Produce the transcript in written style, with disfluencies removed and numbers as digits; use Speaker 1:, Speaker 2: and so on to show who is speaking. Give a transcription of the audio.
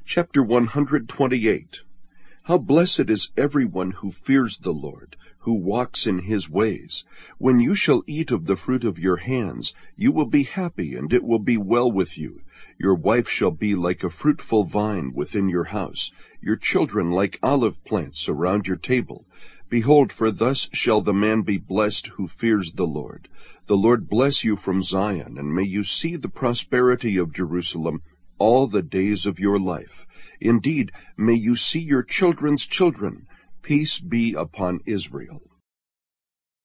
Speaker 1: Chapter 128. How blessed is everyone who fears the Lord, who walks in his ways. When you shall eat of the fruit of your hands, you will be happy, and it will be well with you. Your wife shall be like a fruitful vine within your house, your children like olive plants around your table. Behold, for thus shall the man be blessed who fears the Lord. The Lord bless you from Zion, and may you see the prosperity of Jerusalem all the days of your life. Indeed, may you see your children's children. Peace be upon Israel.